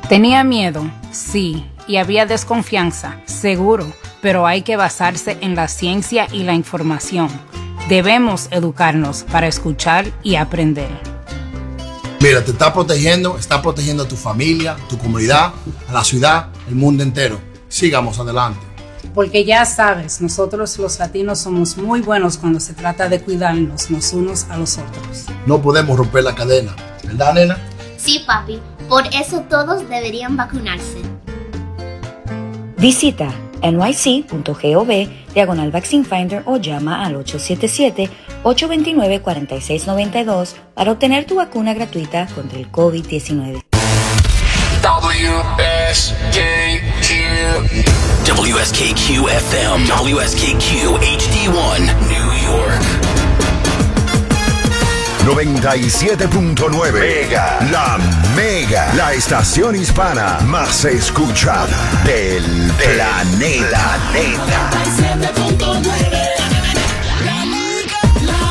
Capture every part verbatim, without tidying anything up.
Tenía miedo, sí, y había desconfianza, seguro, pero hay que basarse en la ciencia y la información. Debemos educarnos para escuchar y aprender. Mira, te está protegiendo, está protegiendo a tu familia, tu comunidad, a la ciudad, el mundo entero. Sigamos adelante. Porque ya sabes, nosotros los latinos somos muy buenos cuando se trata de cuidarnos los unos a los otros. No podemos romper la cadena, ¿verdad, nena? Sí, papi. Por eso todos deberían vacunarse. Visita N Y C punto gov diagonal Vaccine Finder o llama al ocho siete siete, ocho dos nueve, cuatro seis nueve dos para obtener tu vacuna gratuita contra el COVID diecinueve. W S K Q W S K Q F M W S K Q H D one New York noventa y siete punto nueve Mega, la Mega, la estación hispana más escuchada del planeta. noventa y siete punto nueve La Mega, la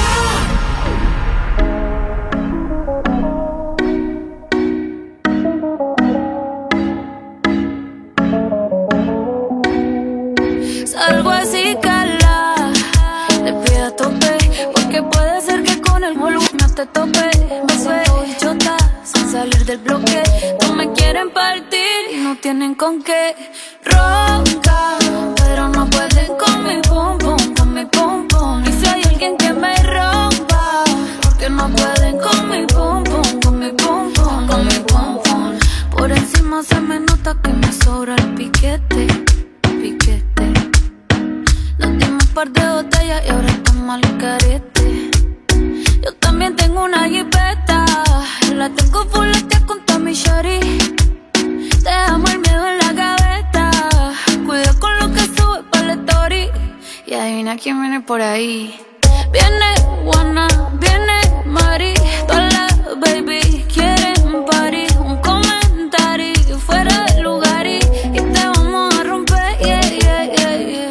Mega. Salgo así, cala, le pido a tope, porque puede ser que con el volumen te tope. Me suelto y chota, sin salir del bloque. No me quieren partir y no tienen con qué. Ronca, pero no pueden con mi pum pum, con mi pum pum. Y si hay alguien que me rompa, porque no pueden con mi pum pum, con mi pum pum, con mi pum pum. Por encima se me nota que me sobra el piquete, piquete. Nos dimos un par de botellas y ahora estamos al carete. Yo también tengo una jipeta, la tengo fuletea con Tommy Shari. Dejamos el miedo en la gaveta, cuida con lo que sube pa' la story. Y adivina quién viene por ahí. Viene Juana, viene Mari, todas las baby quieren party. Un comentario fuera del lugar y, y te vamos a romper, yeah, yeah, yeah, yeah.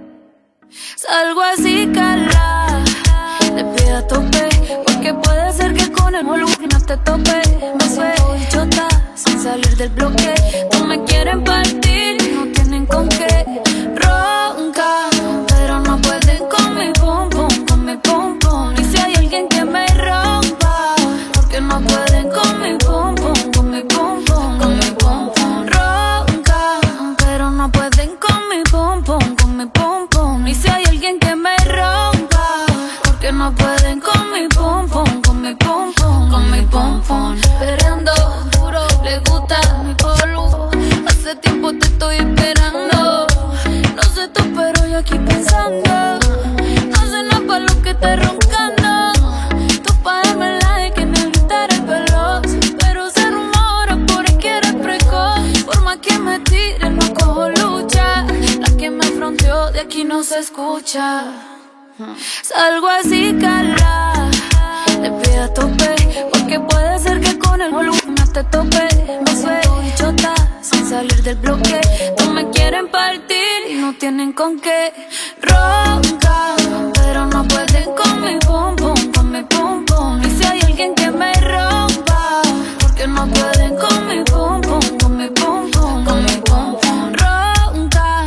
Salgo así, cala, le pido a tope, porque puede ser que con el volumen no te tope. Me suelto y chota, sin salir del bloque. No me quieren partir, no tienen con qué. Ronca, pero no pueden con mi pum pum, con mi pum pum. Y si hay alguien que me rompa, porque no pueden con mi pum pum, con mi pum pum, con mi pum pum. Ronca, pero no pueden con mi pum pum, con mi pum pum. Y si hay alguien que me rompa, porque no pueden con mi pum pum, con mi pum pum, con mi pum pum. Esperando duro, le gusta mi polvo. Hace tiempo te estoy esperando. No sé tú, pero yo aquí pensando. No sé nada pa' lo que estés roncando. Tú pa' darme like en el guitarra es veloz, pero se rumora por ahí que eres precoz. Por más que me tire, no cojo lucha. La que me fronteó de aquí no se escucha. Salgo así, cala, le pido a tope, porque puede ser que con el volumen no te tope. Me suelto y chota, sin salir del bloque. No me quieren partir y no tienen con qué. Ronca, pero no pueden con mi pum pum, con mi pum pum. Y si hay alguien que me rompa, porque no pueden con mi pum pum, con mi pum pum, con mi pum pum. Ronca.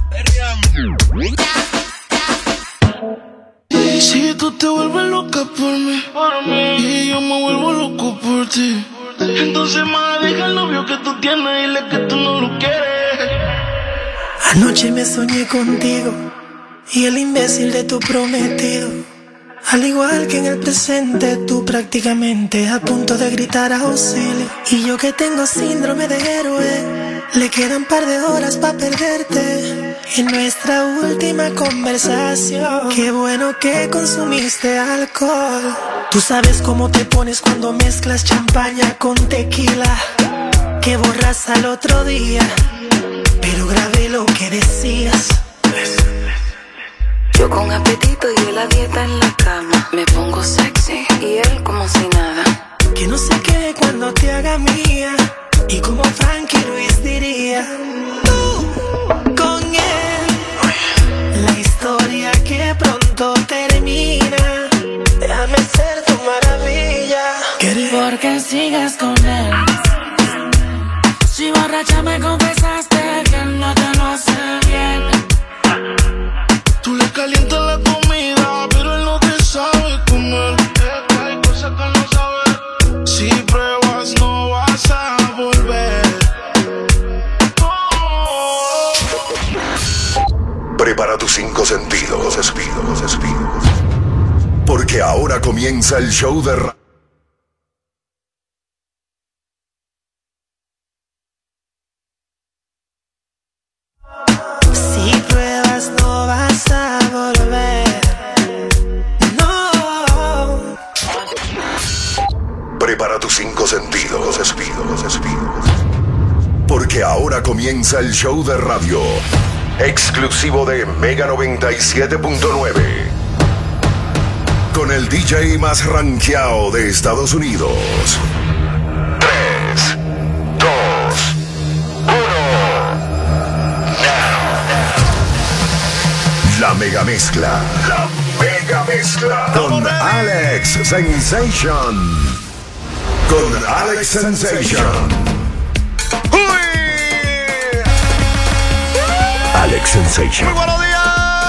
Si tú te vuelves loca por mí, por mí, y yo me vuelvo loco por ti, entonces más deja el novio que tú tienes y dile que tú no lo quieres. Anoche me soñé contigo y el imbécil de tu prometido. Al igual que en el presente, tú prácticamente a punto de gritar auxilio. Y yo que tengo síndrome de héroe, le quedan par de horas pa' perderte. En nuestra última conversación, qué bueno que consumiste alcohol. Tú sabes cómo te pones cuando mezclas champaña con tequila, que borras al otro día, pero grabé lo que decías. Yo con apetito y la dieta en la cama, me pongo sexy y él como si nada. Que no se quede cuando te haga mía, y como Frankie Ruiz diría, tú con él, la historia que pronto termina. Déjame ser tu maravilla. Porque sigas con él, borracha me confesaste que no te lo hace bien. Tú le calientas la comida, pero él no te sabe comer. Es que hay cosas que no sabes. Si pruebas no vas a volver. Oh. Prepara tus cinco sentidos, sentidos, sentidos. Porque ahora comienza el show de ra- Si pruebas no vas a volver. No. Prepara tus cinco sentidos, sentidos, sentidos. Porque ahora comienza el show de radio exclusivo de Mega noventa y siete punto nueve. Con el D J más rankeado de Estados Unidos. tres, dos, uno. La mega mezcla. La mega mezcla. Con Alex Sensation. Con Alex Sensation. ¡Uy! Alex Sensation. Muy buenos días.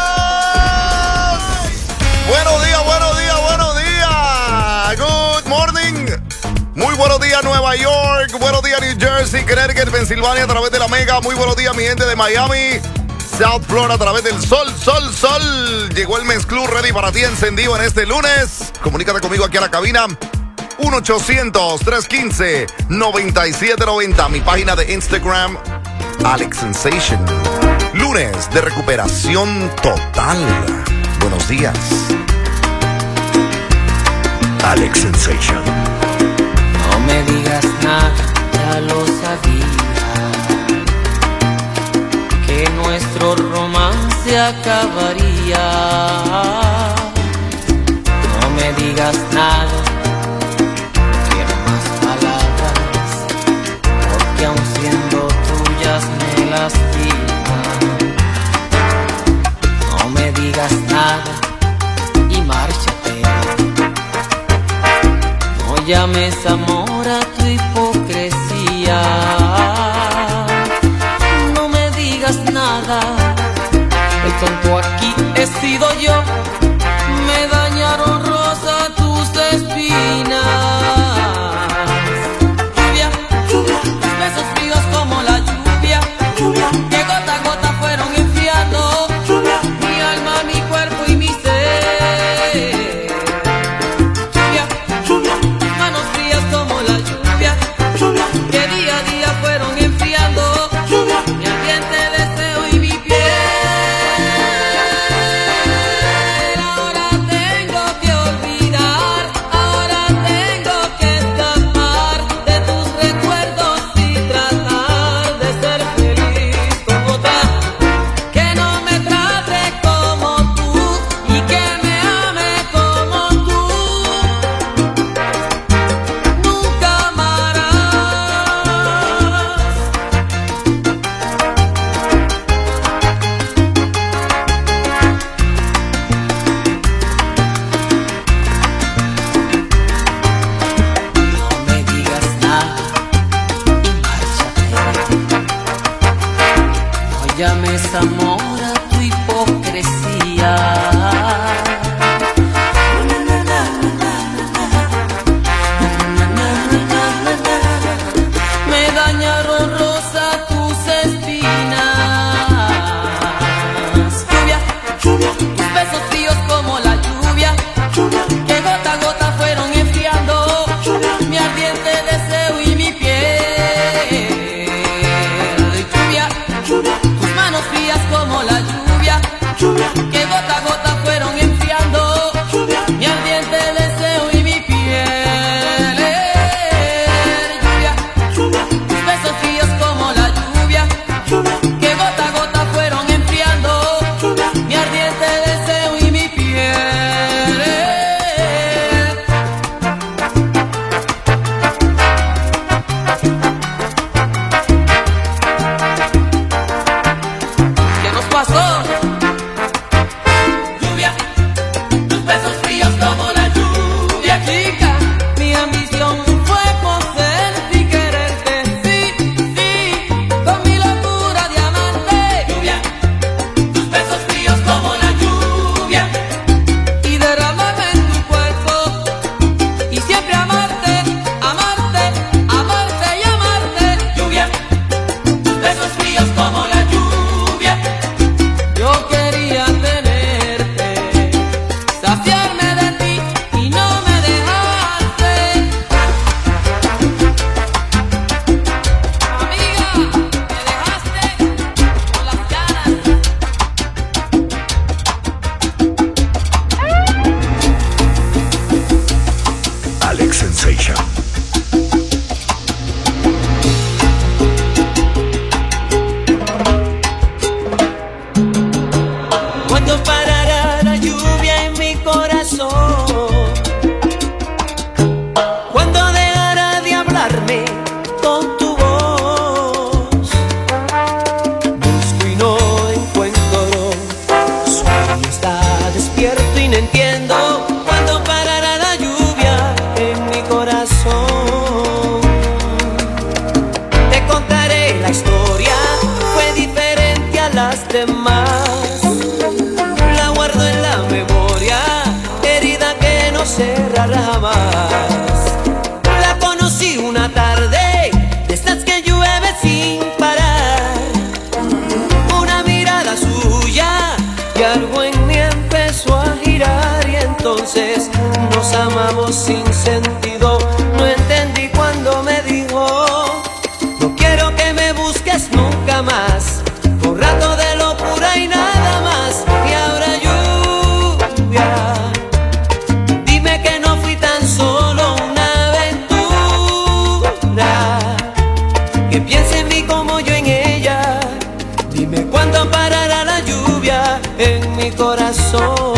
Buenos días, buenos días, buenos días. Good morning. Muy buenos días, Nueva York. Buenos días, New Jersey, Connecticut, Pensilvania, a través de la Mega. Muy buenos días, mi gente de Miami, South Florida, a través del sol, sol, sol. Llegó el Men's Club ready para ti, encendido en este lunes. Comunícate conmigo aquí a la cabina. uno ochocientos, trescientos quince, noventa y siete noventa. Mi página de Instagram, Alex Sensation. Lunes de recuperación total. Buenos días. Alex Sensation. No me digas nada, ya lo sabía, que nuestro romance acabaría. No me digas nada, no quiero más palabras, porque aun siendo tuyas me lastiman. No me digas nada y márchate. No llames amor a tu hipocresía. No me digas nada, el tonto aquí he sido yo. Me dañaron rosa tus espinas. Lluvia, lluvia, tus besos fríos como la lluvia, lluvia, que gota a gota fueron enfriando lluvia, mi alma, mi cuerpo y mi ser. Lluvia, lluvia, tus manos frías como la lluvia, lluvia, que día a día fueron enfriando lluvia, mi ardiente deseo y mi piel. Ahora tengo que olvidar, ahora tengo que escapar de tus recuerdos y tratar de ser feliz con otra, que no me trate como tú y que me ame como tú. Nunca amarás. No me digas nada y márchate. No llames amor a tu hipocresía. Me dañaron rosa tus espinas. Lluvia, lluvia, tus besos fríos como la lluvia, lluvia, que gota a gota fueron enfriando mi ardiente deseo y mi piel. Lluvia, lluvia, tus manos frías como las demás. La guardo en la memoria, herida que no cerrará jamás. La conocí una tarde, de estas que llueve sin parar. Una mirada suya y algo en mí empezó a girar, y entonces nos amamos sin sentido. No entendí cuando me dijo: no quiero que me busques nunca más, un rato de locura y nada más. Y ahora lluvia, dime que no fui tan solo una aventura, que piense en mí como yo en ella. Dime cuándo parará la lluvia en mi corazón.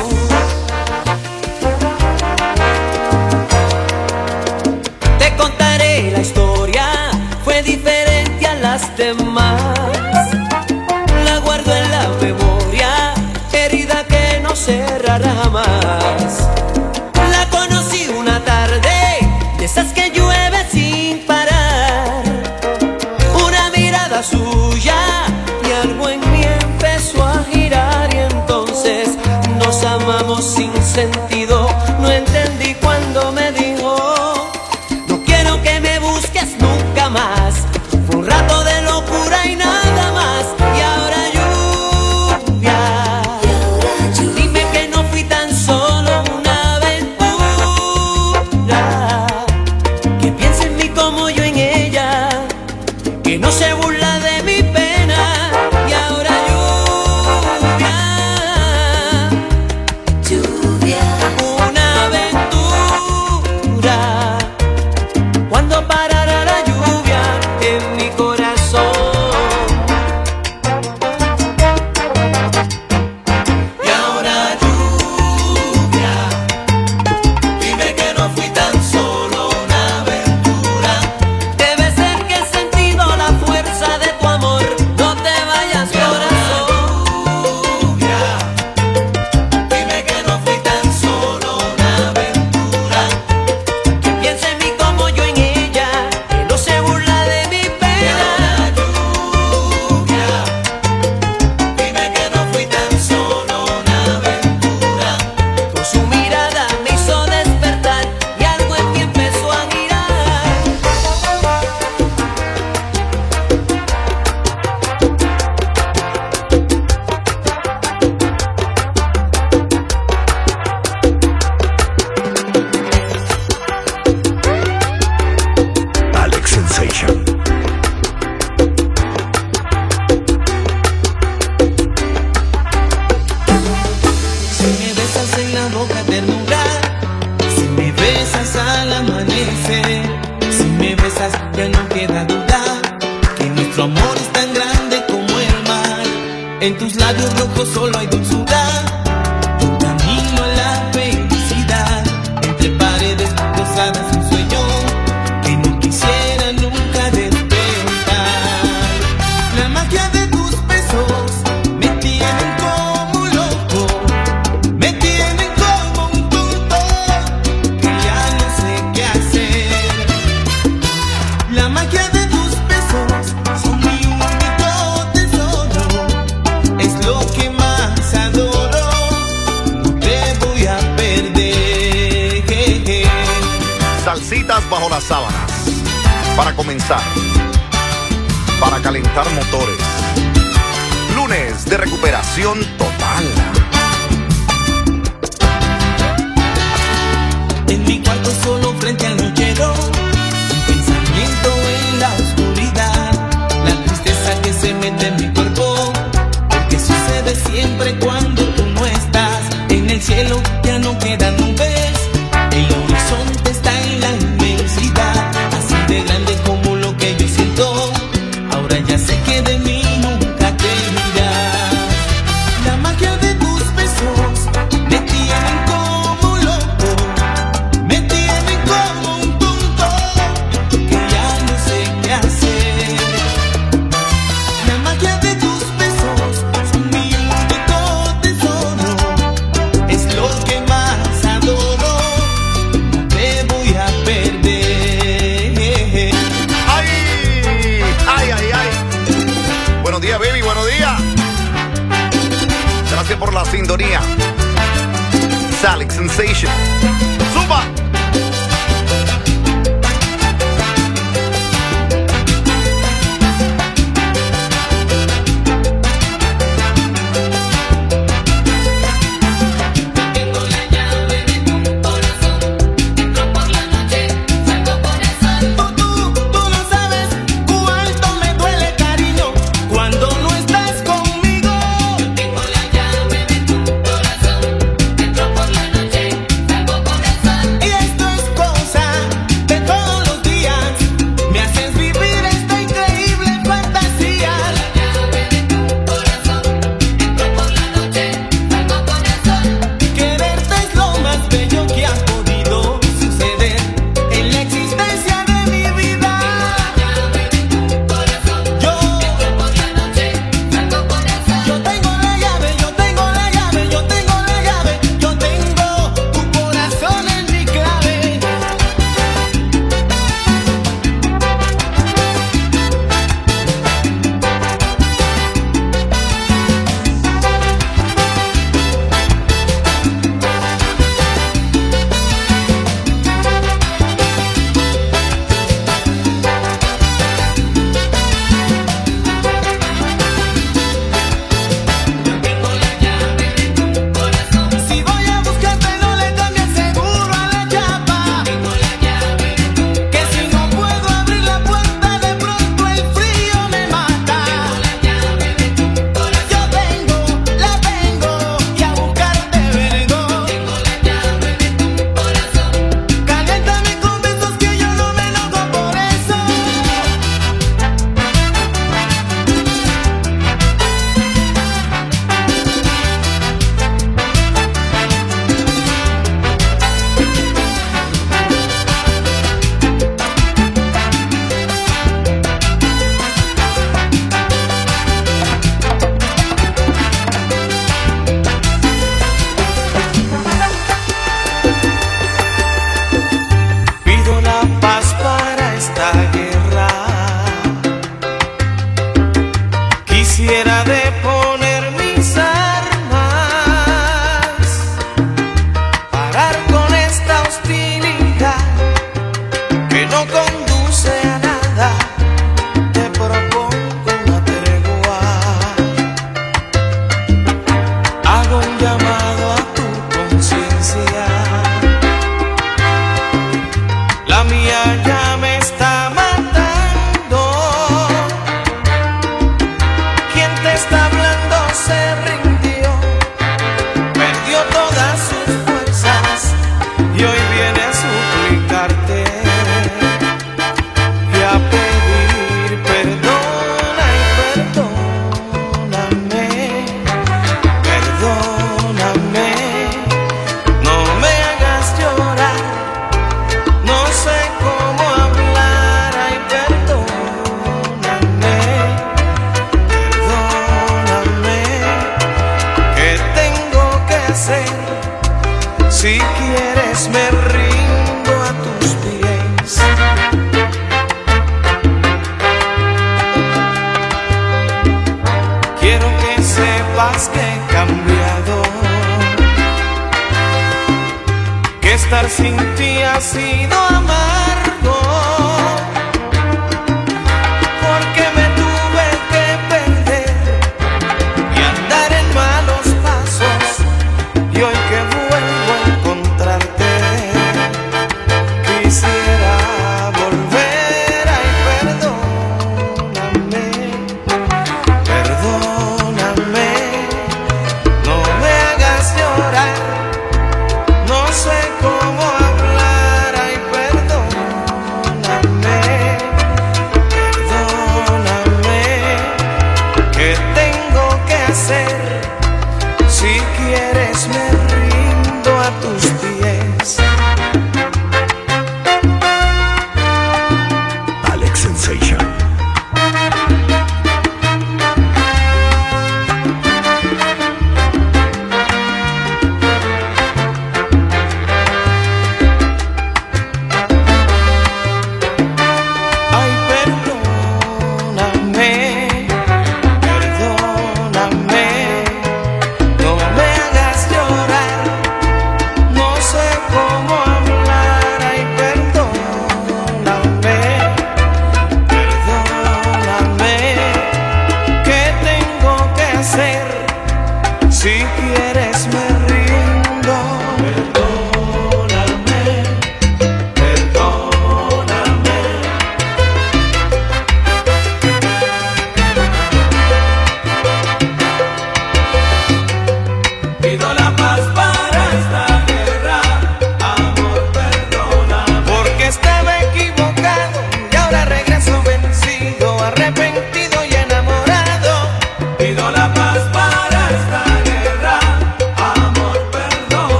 Te contaré la historia, fue diferente a las demás. La guardo en la memoria, herida que no cerrará jamás. La conocí una tarde, de esas que llueve sin parar. Una mirada suya y algo en mí empezó a girar, y entonces nos amamos sin sentido. No entendí cuando me dijo: no quiero que me busques nunca más, fue un rato de locura y nada más. Y ahora lluvia, dime que no fui tan solo una aventura, que piense en mí como yo en ella, que no se burla de mi pena. Y ahora lluvia, lluvia, una aventura. ¿Cuándo parará la lluvia en mi corazón? Y ahora lluvia, dime que no fui tan solo una aventura. Debe ser que he sentido la fuerza de tu amor. No te vayas, corazón. Lluvia, dime que no fui tan solo una aventura, que piense en mí como yo en ella, que no se burla de mi pena. Lluvia, dime que no fui tan solo una aventura. Con su mirada me hizo despertar, y algo en mí empezó a girar. Alex Sensation. Si me besas en la boca ternura, si me besas al amanecer, si me besas ya no queda duda que nuestro amor es tan grande como el mar. En tus labios rojos solo hay dulzura, un camino a la felicidad. Entre paredes cruzadas un sueño que no quisiera nunca despertar. La magia de tus besos me tienen como loco, me tienen como un tonto que ya no sé qué hacer. La magia de tus besos son mi único tesoro, es lo que más adoro. No te voy a perder. Salsitas bajo las sábanas. Para comenzar, para calentar motores. Lunes de recuperación total. En mi cuarto solo frente al nochero, un pensamiento en la oscuridad, la tristeza que se mete en mi cuerpo, porque sucede siempre cuando tú no estás. En el cielo ya no quedan nubes, el horizonte está en la inmensidad, así de grande como lo que yo siento. Ahora ya sé que de mí nunca te irás. La magia de tus besos me tienen como loco, me tienen como un tonto Gracias por la sintonía. Salic Sensation. ¡Suba! Estar sin ti ha sido amargo, porque me tuve que perder y andar en malos pasos, y hoy que vuelvo a encontrarte quisiera volver. Ay, perdóname, perdóname, no me hagas llorar. No sé cómo hablar, ay,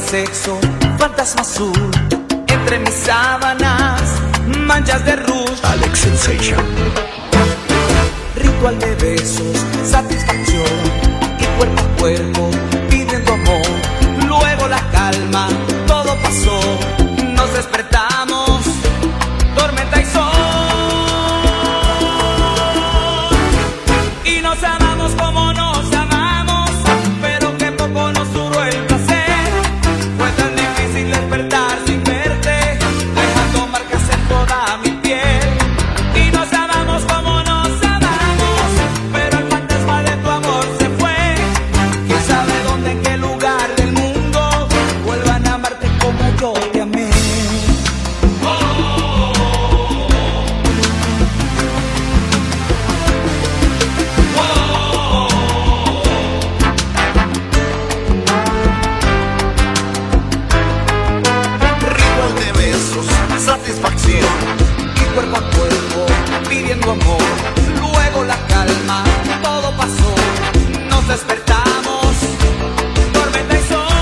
sexo, fantasma azul. Entre mis sábanas, manchas de rouge. Alex Sensation. Ritual de besos, satisfacción. Y cuerpo a cuerpo, pidiendo amor. Luego la calma, todo pasó. Nos despertamos, tormenta y sol. Y nos amamos como nos amamos, pero que poco nos duró el placer. Fue tan difícil despertar sin verte, dejando marcas en toda mi piel. Y nos amamos como nos amamos, pero el fantasma de tu amor se fue. ¿Quién sabe dónde, en qué lugar del mundo vuelvan a amarte como yo te amé? Ritual de besos, satisfacción. Y cuerpo a cuerpo, pidiendo amor. Luego la calma, todo pasó. Nos despertamos, tormenta y sol.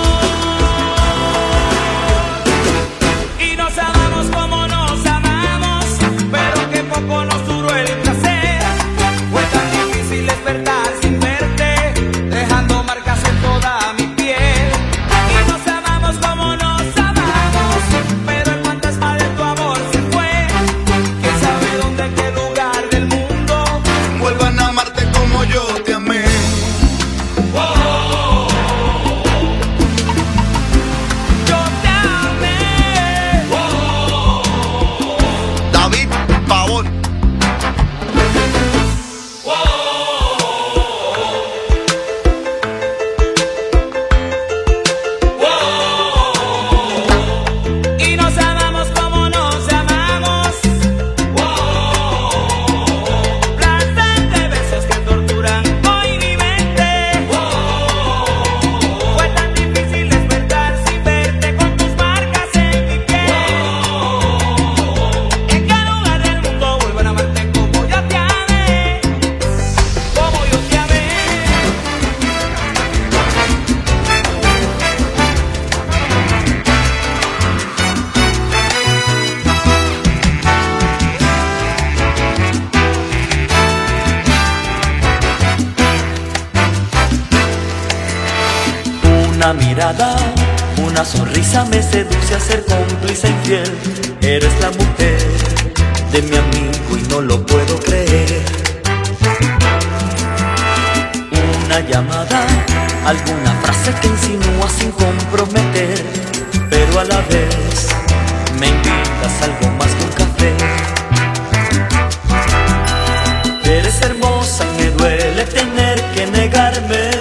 Y nos amamos como nos amamos, pero que poco nos duró el placer. Fue tan difícil despertar sin verte, dejando marcas en toda mi piel. Y nos amamos como nos amamos, pero el fantasma de tu amor se fue. ¿Quién sabe dónde, en qué lugar del mundo Vuelvan a amarte como yo te amé. yo te amé? David Pavón. Y nos amamos como nos amamos. Placer de besos que torturan hoy mi mente. Fue tan difícil despertar sin verte, con tus marcas en mi piel. ¿En qué lugar del mundo vuelvan a amarte como yo te amé? Como yo te amé. Una mirada, una sonrisa me seduce a ser cómplice infiel. Eres la mujer de mi amigo y no lo puedo creer. Una llamada, alguna frase que insinúa sin comprometer, pero a la vez me invitas a algo más que un café. Eres hermosa y me duele tener que negarme,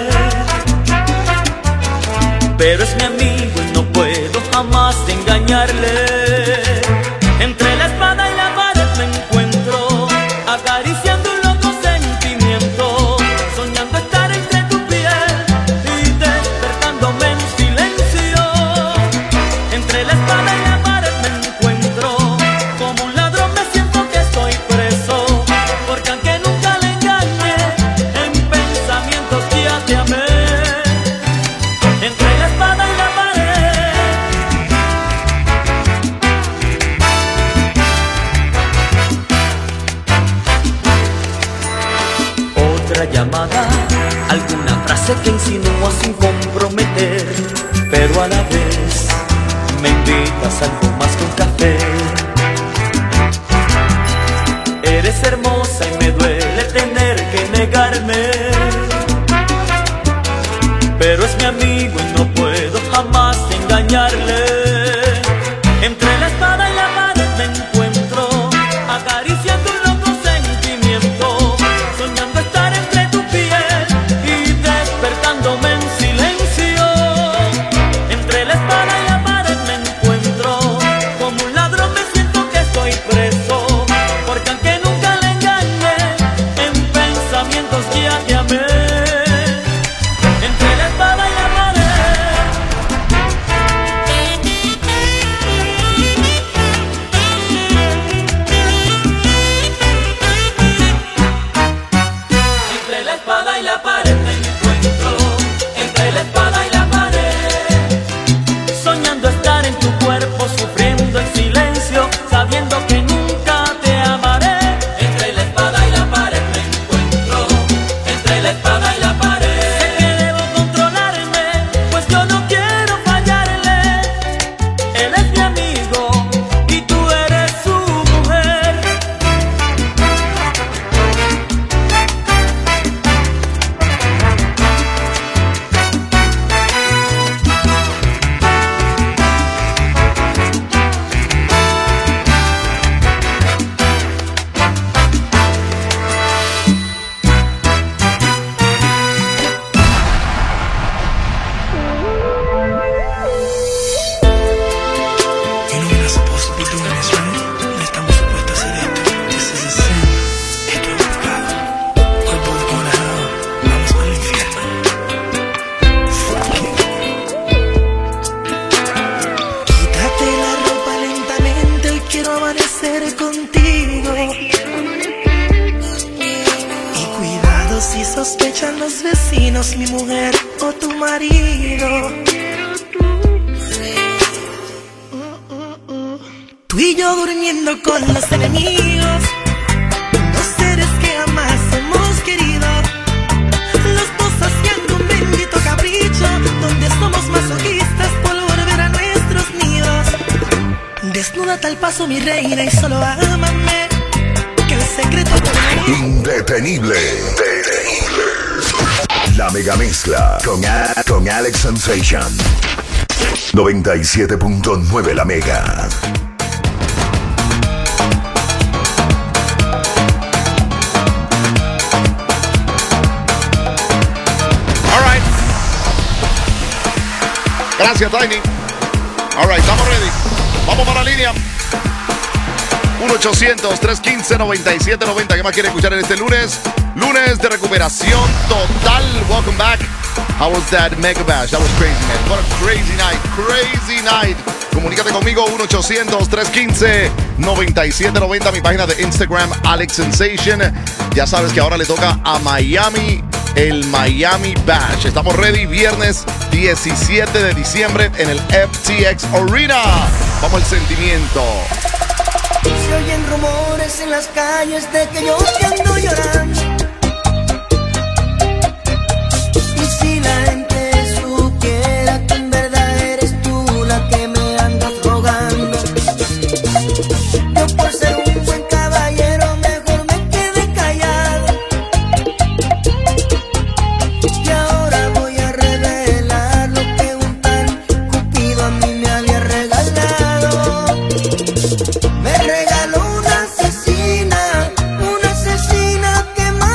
pero es mi amigo y no puedo jamás engañarle. Entre la espada y la pared me encuentro, acariciando un loco sentimiento, soñando estar entre tu piel y despertándome en silencio. Entre la espada y la pared me encuentro, como un ladrón me siento que estoy preso, porque aunque nunca le engañé, en pensamientos ya te amé. Entre la espada y la pared, otra llamada, alguna frase que insinúa sin comprometer, pero a la vez me invitas a algo más que un café. Eres hermosa y me duele tener que negarme, pero es mi amigo y no puedo jamás engañarle. Entre la espada y la pared me encuentro, acariciando un loco sentimiento, soñando estar entre tu piel y despertándome en silencio. Entre la espada y la pared me encuentro, como un ladrón me siento que estoy preso, porque aunque nunca le engañé, en pensamientos ya te amé. Entre la espada y la pared sospechan los vecinos, mi mujer o tu marido. Tú y yo durmiendo con los enemigos, dos seres que jamás hemos querido, los dos haciendo un bendito capricho, donde somos masoquistas por volver a nuestros nidos. Desnúdate al paso, mi reina, y solo ámame, que el secreto es Indetenible. Indetenible. La mega mezcla con, a con Alex Sensation. noventa y siete punto nueve La Mega. Gracias, Tiny. All right, estamos ready. Vamos para la línea. uno ochocientos, trescientos quince, noventa y siete noventa. ¿Qué más quiere escuchar en este lunes? Lunes de recuperación total. Welcome back. How was that Mega Bash? That was crazy, man. What a crazy night. Crazy night. Comunícate conmigo, uno ochocientos, trescientos quince, noventa y siete noventa. Mi página de Instagram, Alex Sensation. Ya sabes que ahora le toca a Miami el Miami Bash. Estamos ready, viernes diecisiete de diciembre en el F T X Arena. Vamos al sentimiento. Se oyen rumores en las calles de que yo te ando llorando. Y si la gente supiera que en verdad eres tú la que me andas rogando. Yo por ser un buen caballero mejor me quedé callado. Y ahora voy a revelar lo que un tal Cupido a mí me había regalado. Me regaló una asesina, una asesina que más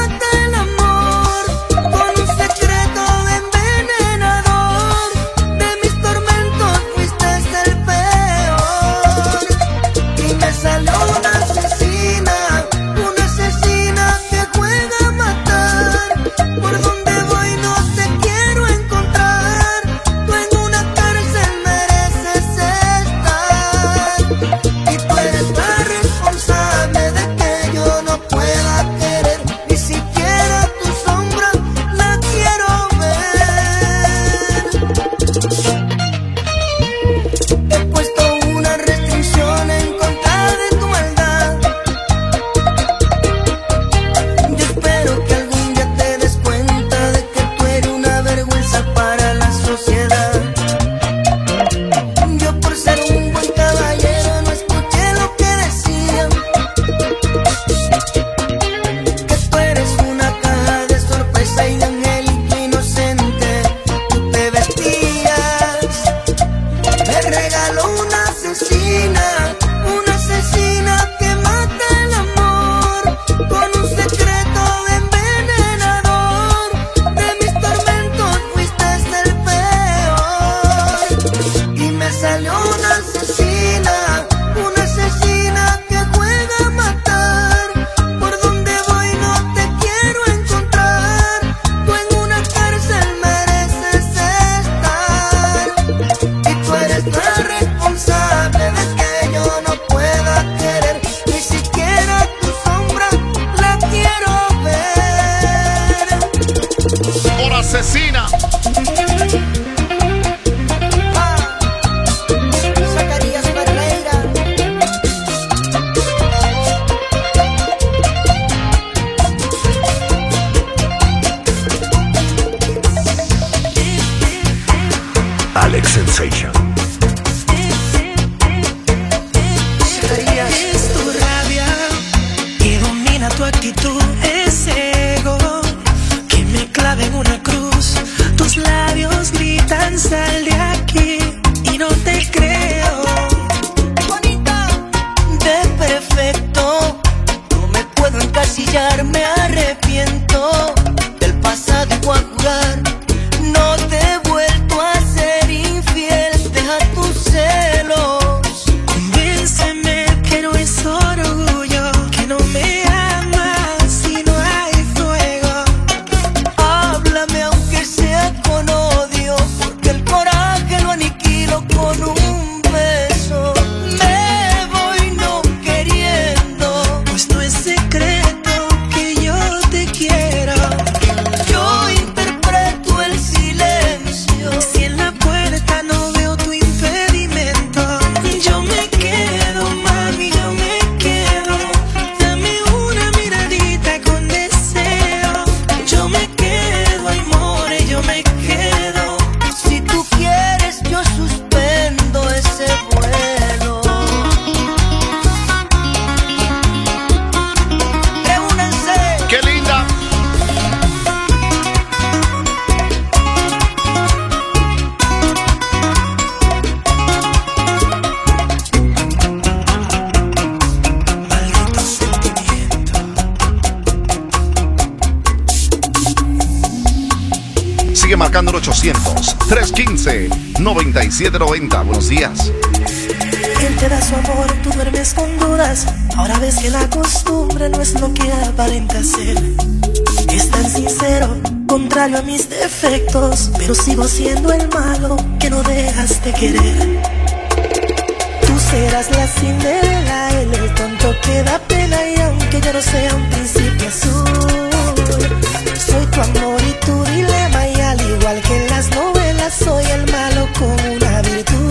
marcando el ochocientos, trescientos quince, noventa y siete noventa. Buenos días. Él te da su amor, tú duermes con dudas. Ahora ves que la costumbre no es lo que aparenta ser. Es tan sincero, contrario a mis defectos, pero sigo siendo el malo que no dejas de querer. Tú serás la Cinderela, él el tonto que da pena, y aunque yo no sea un príncipe azul, soy tu amor y tu dilema, y al igual que en las novelas soy el malo con una virtud.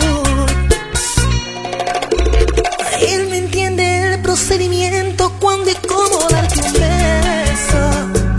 Él me entiende el procedimiento, cuándo y cómo darte un beso.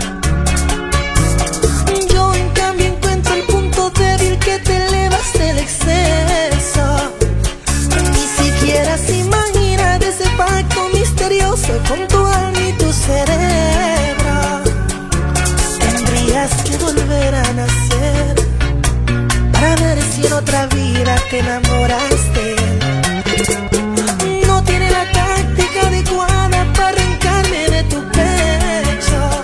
Yo en cambio encuentro el punto débil, que te elevas del exceso. Ni siquiera se imagina de ese pacto misterioso con tu alma y tu cerebro. Tendrías que volver a nacer para ver si en otra vida te enamoras de él. No tiene la táctica adecuada para arrancarme de tu pecho.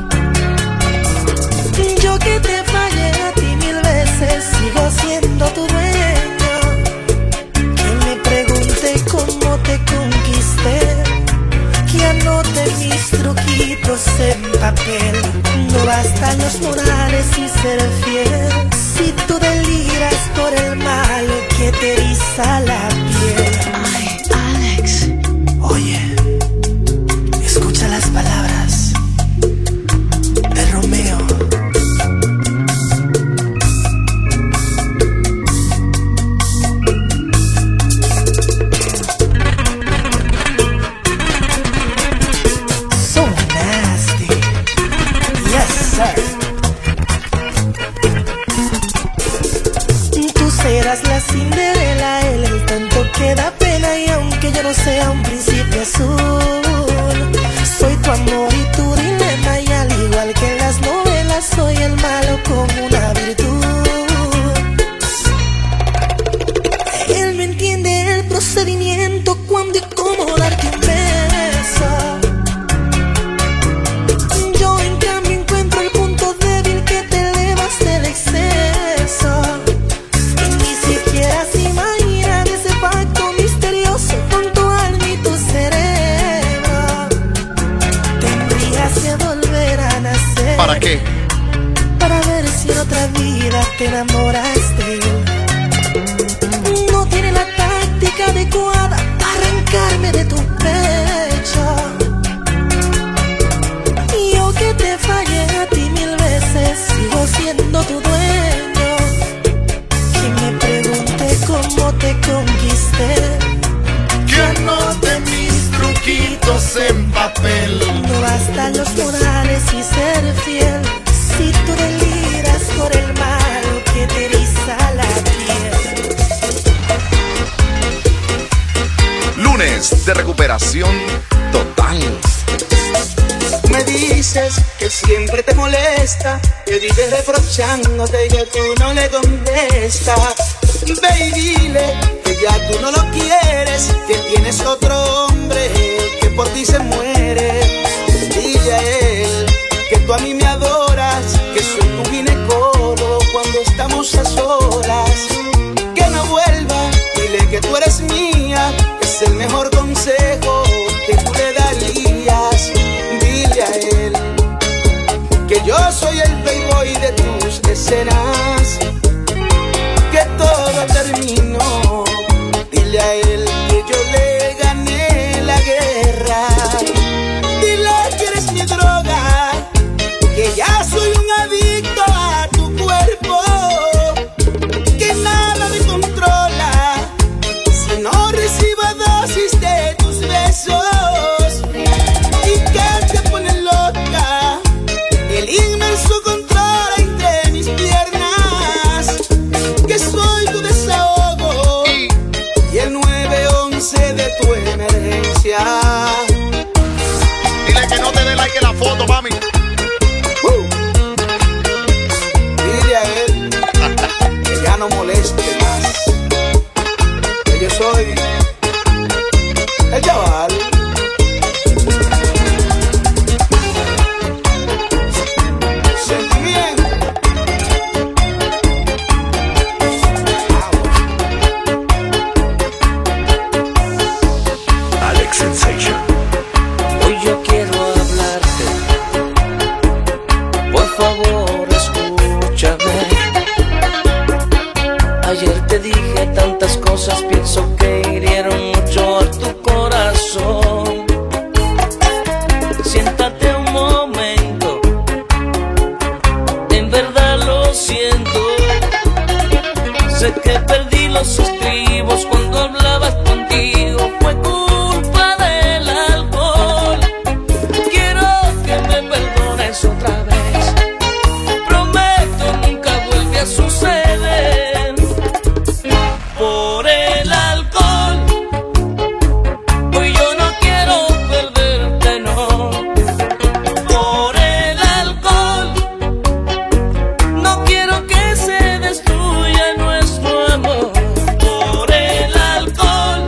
Yo que te fallé a ti mil veces, sigo siendo tu dueño. Que me pregunte cómo te conquisté, que anote mis truquitos en papel. No bastan los morales y ser fiel, si tú deliras por el malo que te eriza la piel. Ay, Alex. Oye, escucha las palabras de Romeo. So nasty. Yes, sir. Tú serás la Cinderela, él el tonto que da pena, y aunque yo no sea un príncipe azul, soy tu amor y tu dilema, y al igual que en las novelas soy el malo con una virtud. Él me entiende el procedimiento, cuándo y cómo darte un beso. Yo en cambio encuentro el punto débil, que te elevas del exceso. Y ni siquiera se imagina de ese pacto misterioso con tu alma y tu cerebro. Tendrías que volver a nacer. ¿Para qué? Para ver si en otra vida te enamoras de él. No tiene la táctica adecuada para arrancarme de tu pecho. Y yo que te fallé a ti mil veces, sigo siendo tu dueño. Que me pregunte cómo te conquisté, que anote mis truquitos en papel. no bastan los morales y ser fiel, si tú deliras por el malo que te eriza la piel. Lunes de recuperación total. Me dices que siempre te molesta, que vives reprochándote y que tú no le contestas. Ve y dile que ya tú no lo quieres, que tienes otro hombre que por ti se muere. Dile a él que tú a mí me adoras, que soy tu ginecólogo cuando estamos a solas. Que no vuelva, dile que tú eres mía, que es el mejor consejo que tú le darías. Dile a él que yo soy el playboy de tus escenas, que todo terminó. Dile a él que yo le gané la guerra. Dile que eres mi droga, que ya soy un adicto a tu cuerpo, que nada me controla si no recibo dosis de tus besos, y que te pone loca el inmenso control entre mis piernas, que soy tu desahogo y el nueve once de tu emergencia. Dile que no te dé like en la foto, mami. Uh. Dile a él que ya no moleste más, que yo soy el chaval. Sentimiento. besos que hirieron mucho a tu corazón. Siéntate un momento, en verdad lo siento. Sé que perdí los estribos cuando hablabas contigo, fue culpa del alcohol. Quiero que me perdones otra vez, prometo nunca vuelve a suceder. Por el alcohol, hoy yo no quiero perderte, no. Por el alcohol, no quiero que se destruya nuestro amor. Por el alcohol,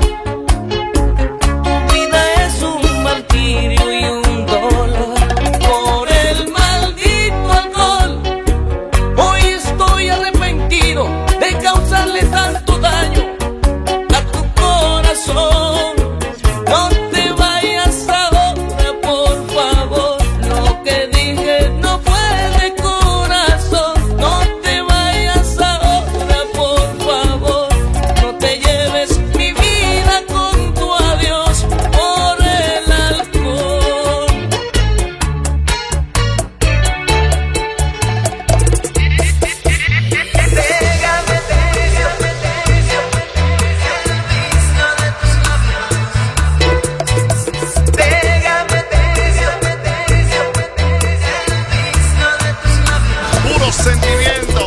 tu vida es un martirio y un dolor. Por el maldito alcohol, hoy estoy arrepentido de causarle tanto daño a tu corazón. No te vayas ahora, por favor. Lo que dije no fue de corazón. No te vayas ahora, por favor. No te lleves mi vida con tu adiós por el alcohol. Puro sentimiento.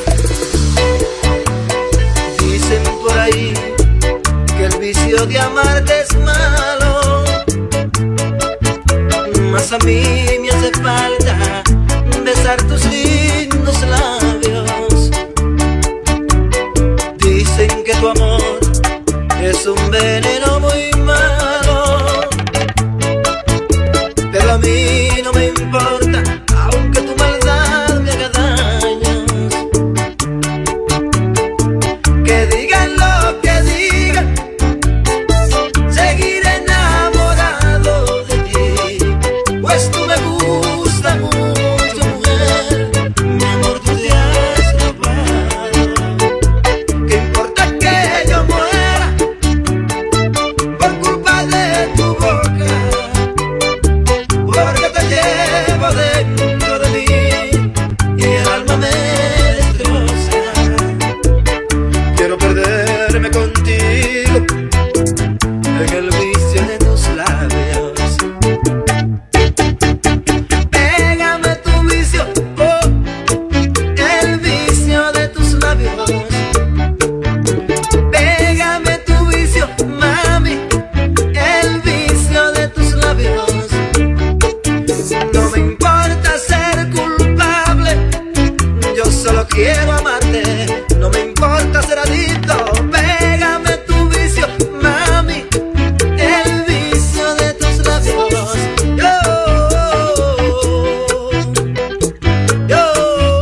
Dicen por ahí que el vicio de amarte es malo, mas a mí me hace falta besar tus lindos labios. Dicen que tu amor es un veneno muy malo, pero a mí no me importa, aunque tu maldad me haga daños. Que digan lo que digan, seguiré enamorado de ti, pues tú me gustas mucho, mujer. Mi amor, tú te has robado. ¿Qué importa que yo muera por culpa de tu boca? Porque te llevo dentro de mí y el alma me destroza. Quiero perderme contigo en el vicio de tus labios. Pégame tu vicio, oh, el vicio de tus labios. Pégame tu vicio, mami, el vicio de tus labios. No me importa ser culpable, yo solo quiero amarte. No me importa ser adicto. Pégame tu vicio, mami, el vicio de tus labios. Yo, yo,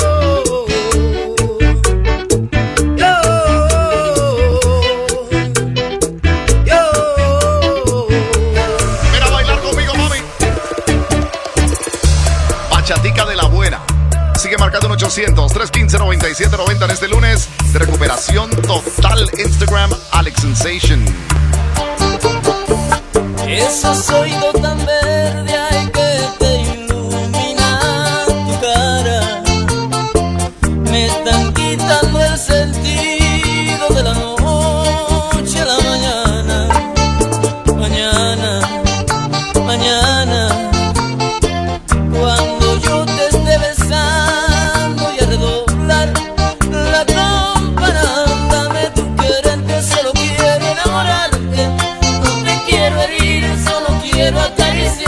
yo, yo. Ven a bailar conmigo, mami. Bachatica de la buena. Sigue marcando en ochocientos, trescientos quince, noventa y siete noventa en este lunes de recuperación total. Instagram, Alex Sensation. Esos oídos tan verde hay que te ilumina tu cara. Me están quitando el sentido de la noche a la mañana. Mañana, mañana, cuando yo te esté besando y a redoblar la campana, dame tu querer que solo quiero enamorarte. No te quiero herir, solo quiero acariciar.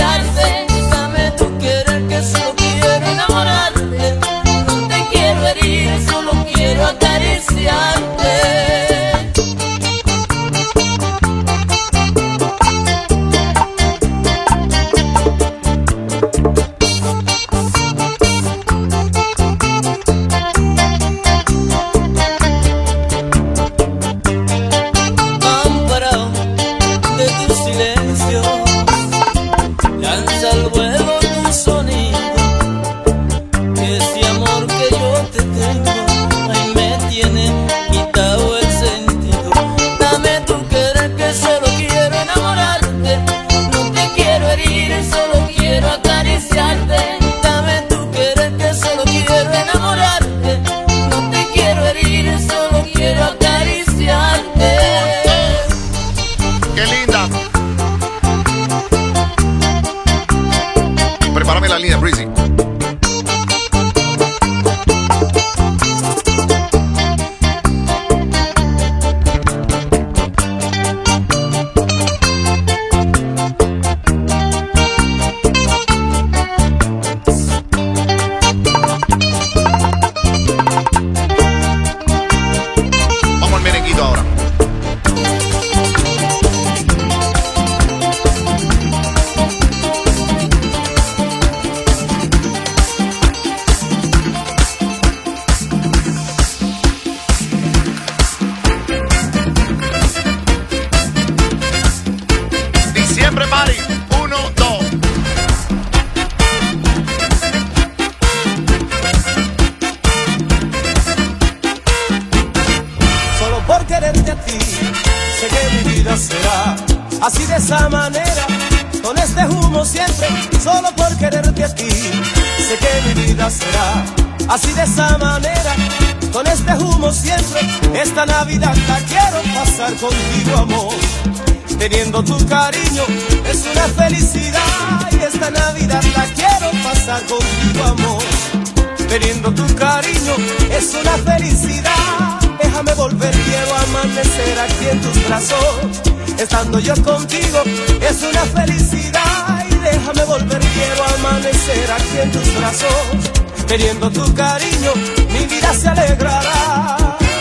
vida será así de esa manera, con este humo siempre, solo por quererte a ti. Sé que mi vida será así de esa manera, con este humo siempre. Esta Navidad la quiero pasar contigo, amor. Teniendo tu cariño es una felicidad, y esta Navidad la quiero pasar contigo, amor. Teniendo tu cariño es una felicidad. Déjame volver, quiero amanecer aquí en tus brazos. Estando yo contigo es una felicidad, y déjame volver, quiero amanecer aquí en tus brazos. Teniendo tu cariño mi vida se alegrará.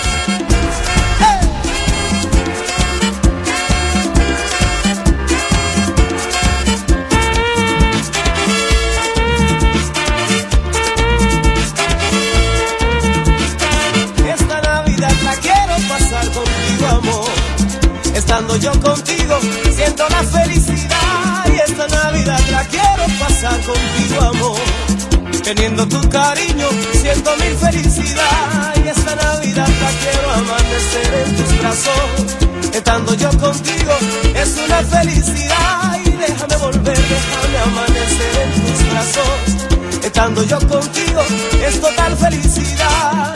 Contigo, amor, estando yo contigo siento la felicidad, y esta Navidad la quiero pasar contigo, amor. Teniendo tu cariño siento mi felicidad, y esta Navidad la quiero amanecer en tus brazos. Estando yo contigo es una felicidad, y déjame volver, déjame amanecer en tus brazos. Estando yo contigo es total felicidad.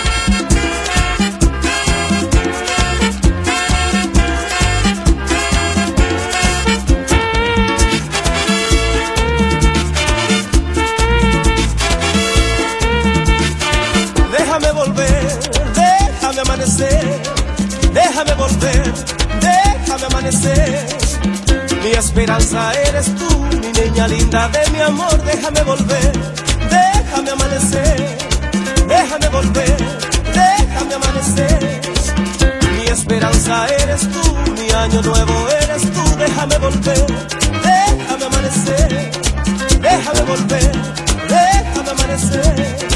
Déjame volver, déjame amanecer, déjame volver, déjame amanecer. Mi esperanza eres tú, mi niña linda de mi amor. Déjame volver, déjame amanecer, déjame volver, déjame amanecer. Mi esperanza eres tú, mi año nuevo eres tú. Déjame volver, déjame amanecer, déjame volver, déjame amanecer.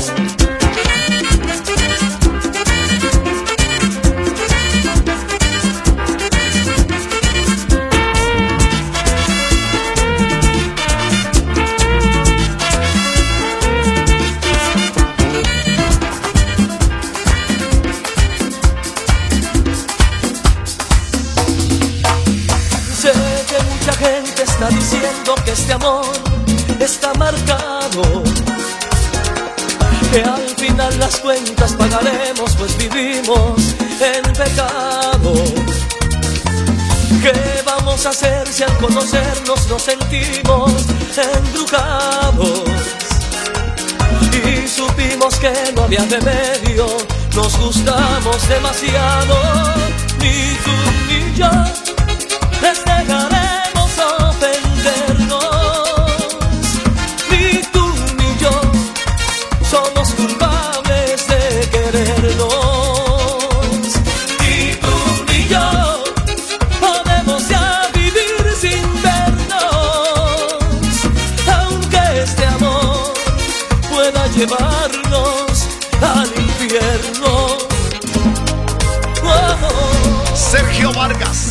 Está diciendo que este amor está marcado, que al final las cuentas pagaremos, pues vivimos en pecado. ¿Qué vamos a hacer si al conocernos nos sentimos embrujados? Y supimos que no había remedio, nos gustamos demasiado. Ni tú ni yo les dejaremos ofendernos, ni tú ni yo somos culpables de querernos. Ni tú ni yo podemos ya vivir sin vernos, aunque este amor pueda llevarnos al infierno. Oh. Sergio Vargas,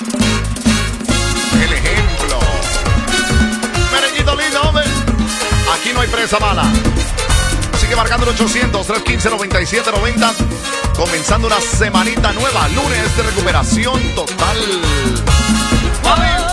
el ejemplo. Merenguito lindo, hombre. Aquí no hay presa mala. Sigue marcando el ochocientos, trescientos quince, noventa y siete noventa. Comenzando una semanita nueva, lunes de recuperación total. ¡Mami!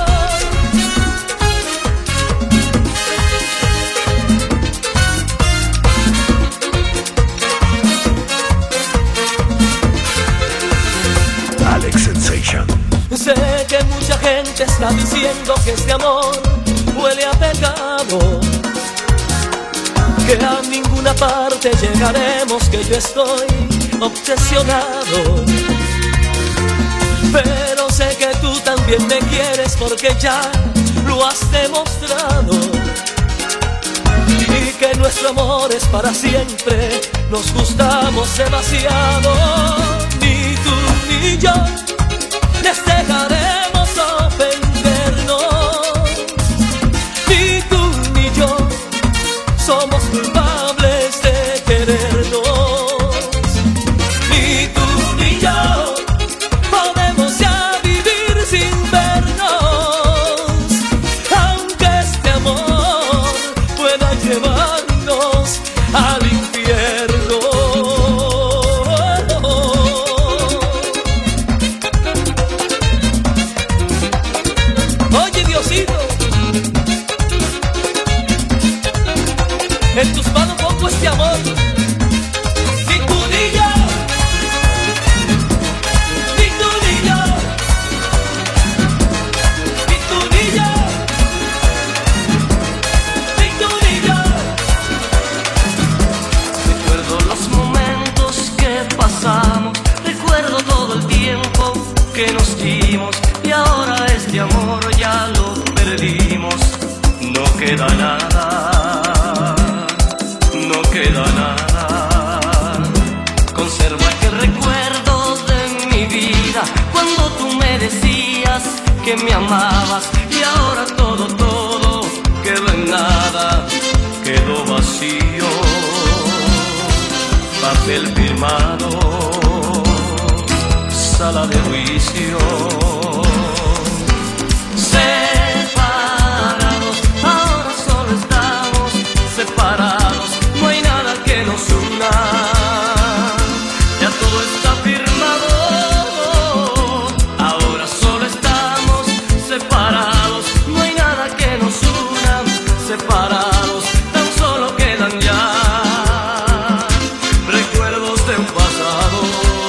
Alex Sensation. Sé que mucha gente está diciendo que este amor huele a pecado, que a ninguna parte llegaremos, que yo estoy obsesionado. Pero sé que tú también me quieres, porque ya lo has demostrado, y que nuestro amor es para siempre, nos gustamos demasiado. Ni tú ni yo les dejaremos ofendernos, ni tú ni yo somos culpables de querernos. Ni tú ni yo podemos ya vivir sin vernos, aunque este amor pueda llevarnos al infierno. en tus manos pongo este amor. Ni tú ni yo, ni tú ni yo, ni tú ni yo, ni tú ni yo. Recuerdo los momentos que pasamos, recuerdo todo el tiempo que nos dimos, y ahora este amor ya lo perdimos. No queda nada, no queda nada. Conservo aquel recuerdo de mi vida, cuando tú me decías que me amabas, y ahora todo, todo quedó en nada, quedó vacío. Papel firmado, sala de juicio. Separados, ahora solo estamos separados, no hay nada que nos una, ya todo está firmado. Ahora solo estamos separados, no hay nada que nos una, separados, tan solo quedan ya recuerdos de un pasado.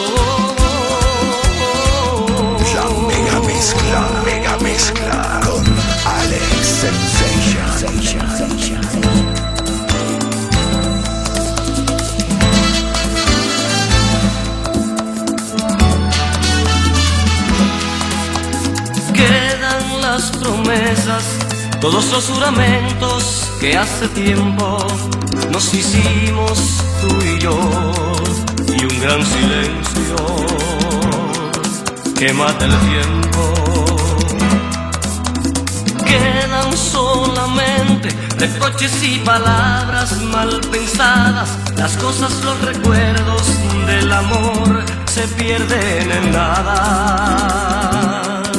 La mega mezcla, mega mezcla con Alex Sensation. Quedan las promesas, todos los juramentos que hace tiempo nos hicimos tú y yo, y un gran silencio que mata el tiempo. Quedan solamente reproches y palabras mal pensadas, las cosas, los recuerdos del amor se pierden en nada.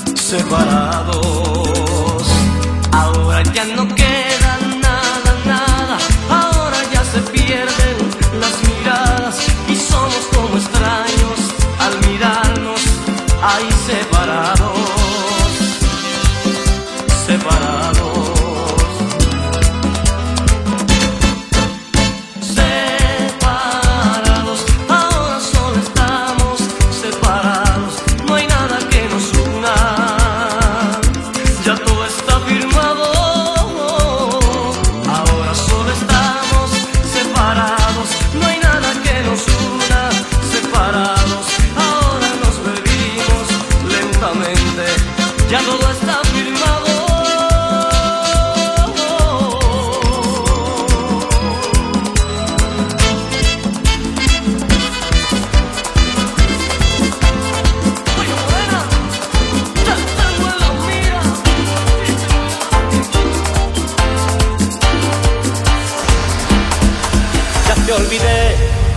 Separados, ahora ya no queda nada, nada, ahora ya se pierden las miradas y somos como extraños al mirarnos ahí separados, separados. Separados, ahora solo estamos separados, no hay nada que nos una, ya todo está firmado. Ahora solo estamos separados, no hay nada que nos una, separados, ahora nos perdimos lentamente, ya todo está firmado. Ya te olvidé,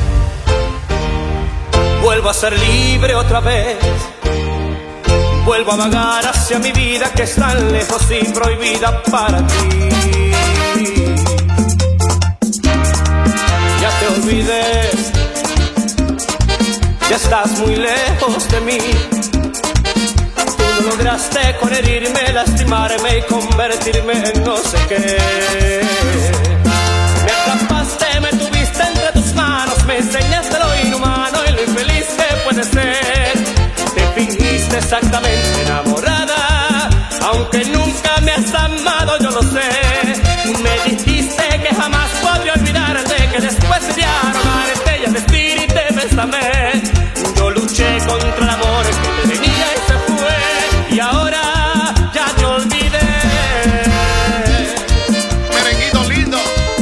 vuelvo a ser libre otra vez, vuelvo a vagar hacia mi vida que es tan lejos y prohibida para ti. Ya te olvidé, ya estás muy lejos de mí. Tú no lograste con herirme, lastimarme y convertirme en no sé qué. Me atrapaste, me tuviste entre tus manos, me enseñaste lo inhumano y lo infeliz que puede ser. Te fingiste exactamente enamorada, aunque nunca me has amado, yo lo sé. Me dijiste que jamás podría olvidarte, que después sería amarte y al vestir y te besame. Yo luché contra el amor que te tenía y se fue, y ahora ya te olvidé. Merenguito lindo.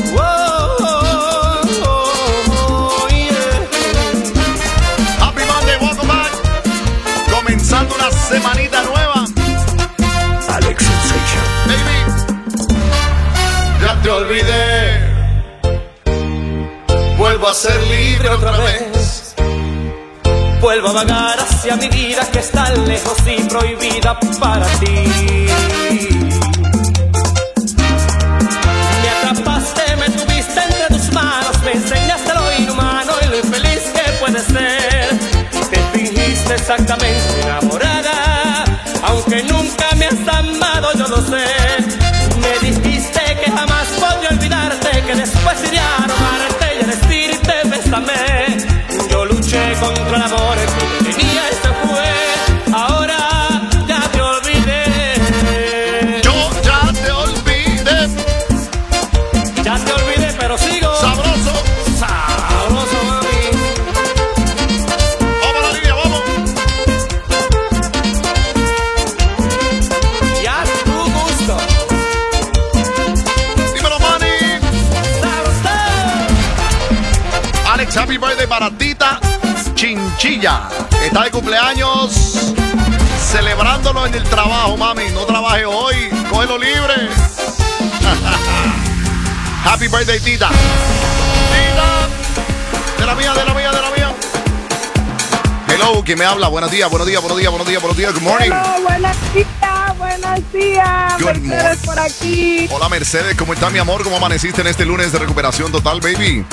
Happy Monday, welcome back. Comenzando una semanita nueva. Alex Sensation. Baby, ya te olvidé. Vuelvo a ser libre otra vez. Vuelvo a vagar hacia mi vida que es tan lejos y prohibida para ti. Me atrapaste, me tuviste entre tus manos, me enseñaste lo inhumano y lo infeliz que puede ser. Te fingiste exactamente enamorada, aunque nunca me has amado, yo lo sé. Me dijiste que jamás podría olvidarte, que después Saludote para Tita Chinchilla. Está de cumpleaños. Celebrándolo en el trabajo, mami. No trabaje hoy. Cógelo libre. Happy birthday, Tita. Tita. De la mía, de la mía, de la mía. Hello, ¿quién me habla? Buenos días, buenos días, buenos días, buenos días, buenos días. Good morning. Hello, buenos días, buenos días. Good Mercedes morning. por aquí. Hola, Mercedes, ¿cómo está mi amor? ¿Cómo amaneciste en este lunes de recuperación total, baby?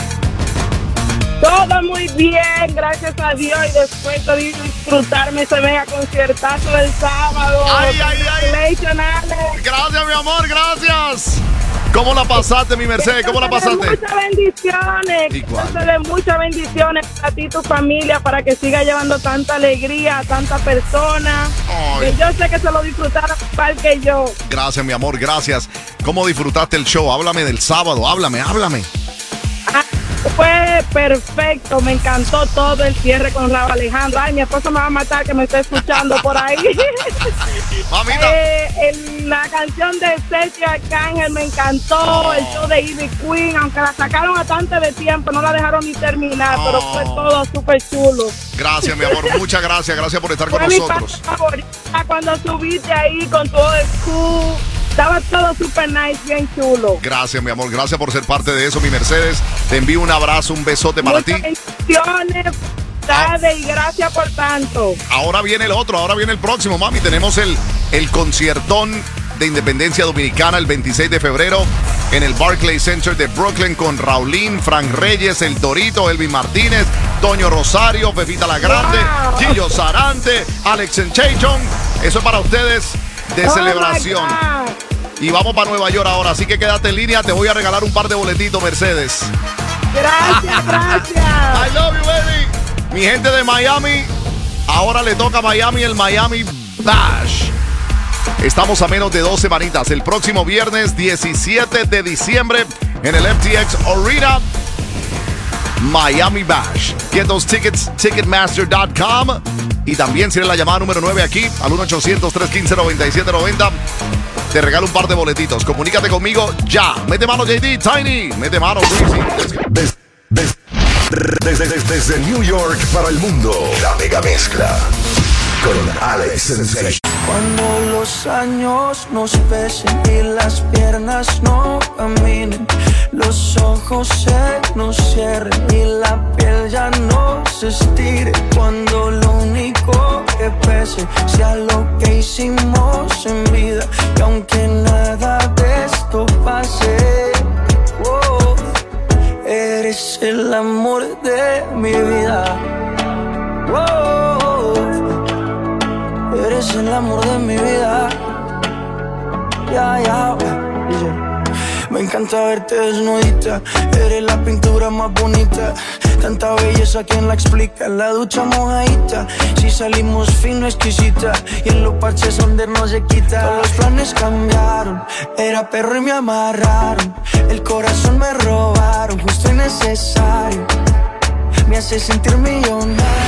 Todo muy bien, gracias a Dios. Y después de disfrutarme ese mega conciertazo del sábado. Ay, ay, ay. Congratulations. Gracias, mi amor, gracias. ¿Cómo la pasaste, mi Mercedes? ¿Cómo la pasaste? Muchas bendiciones. Igual. Muchas bendiciones para ti y tu familia, para que siga llevando tanta alegría a tanta persona. Ay. Que yo sé que se lo disfrutaron igual que yo. Gracias, mi amor, gracias. ¿Cómo disfrutaste el show? Háblame del sábado, háblame, háblame. Ah, fue perfecto, me encantó todo el cierre con Raúl Alejandro. Ay, mi esposo me va a matar que me esté escuchando por ahí. Mamita. Eh, el- la canción de Sergio Arcángel me encantó. Oh. El show de Ivy Queen, aunque la sacaron a tanto de tiempo, no la dejaron ni terminar, Oh. pero fue todo súper chulo. Gracias, mi amor, muchas gracias, gracias por estar con Fue mi nosotros. parte favorita cuando subiste ahí con todo el school. Estaba todo súper nice, bien chulo. Gracias, mi amor, gracias por ser parte de eso, mi Mercedes. Te envío un abrazo, un besote para ti. Muchas bendiciones, tarde y gracias por tanto. Ahora viene el otro, ahora viene el próximo, mami. Tenemos el, el conciertón de Independencia Dominicana el veintiséis de febrero en el Barclays Center de Brooklyn con Raulín, Frank Reyes, El Torito, Elvin Martínez, Toño Rosario, Pepita La Grande, Wow. Gillo Sarante, Alex Enchachon. Eso es para ustedes de Oh, celebración. my God. Y vamos para Nueva York ahora, así que quédate en línea, te voy a regalar un par de boletitos, Mercedes. Gracias, gracias. I love you, baby. Mi gente de Miami, ahora le toca a Miami el Miami Bash. Estamos a menos de dos semanitas. El próximo viernes diecisiete de diciembre en el F T X Arena, Miami Bash. Get those tickets, ticketmaster dot com. Y también si eres la llamada número nueve aquí, al uno ochocientos, tres uno cinco, nueve siete nueve cero, te regalo un par de boletitos. Comunícate conmigo ya. Mete mano, J D, Tiny. Mete mano, Greasy. Des- des- Desde, desde, desde New York para el mundo, la mega mezcla con Alex Sensation. Cuando los años nos pesen y las piernas no caminen, los ojos se nos cierren y la piel ya no se estire. Cuando lo único que pese sea lo que hicimos en vida, y aunque nada de esto pase, oh, eres el amor de mi vida. Oh, eres el amor de mi vida. Ya, ya, dice. Me encanta verte desnudita. Eres la pintura más bonita. Tanta belleza, ¿quién la explica? En la ducha mojadita. Si salimos fino, exquisita. Y en los parches donde no se quita. Todos los planes cambiaron. Era perro y me amarraron. El corazón me robaron, justo y necesario. Me hace sentir millonario.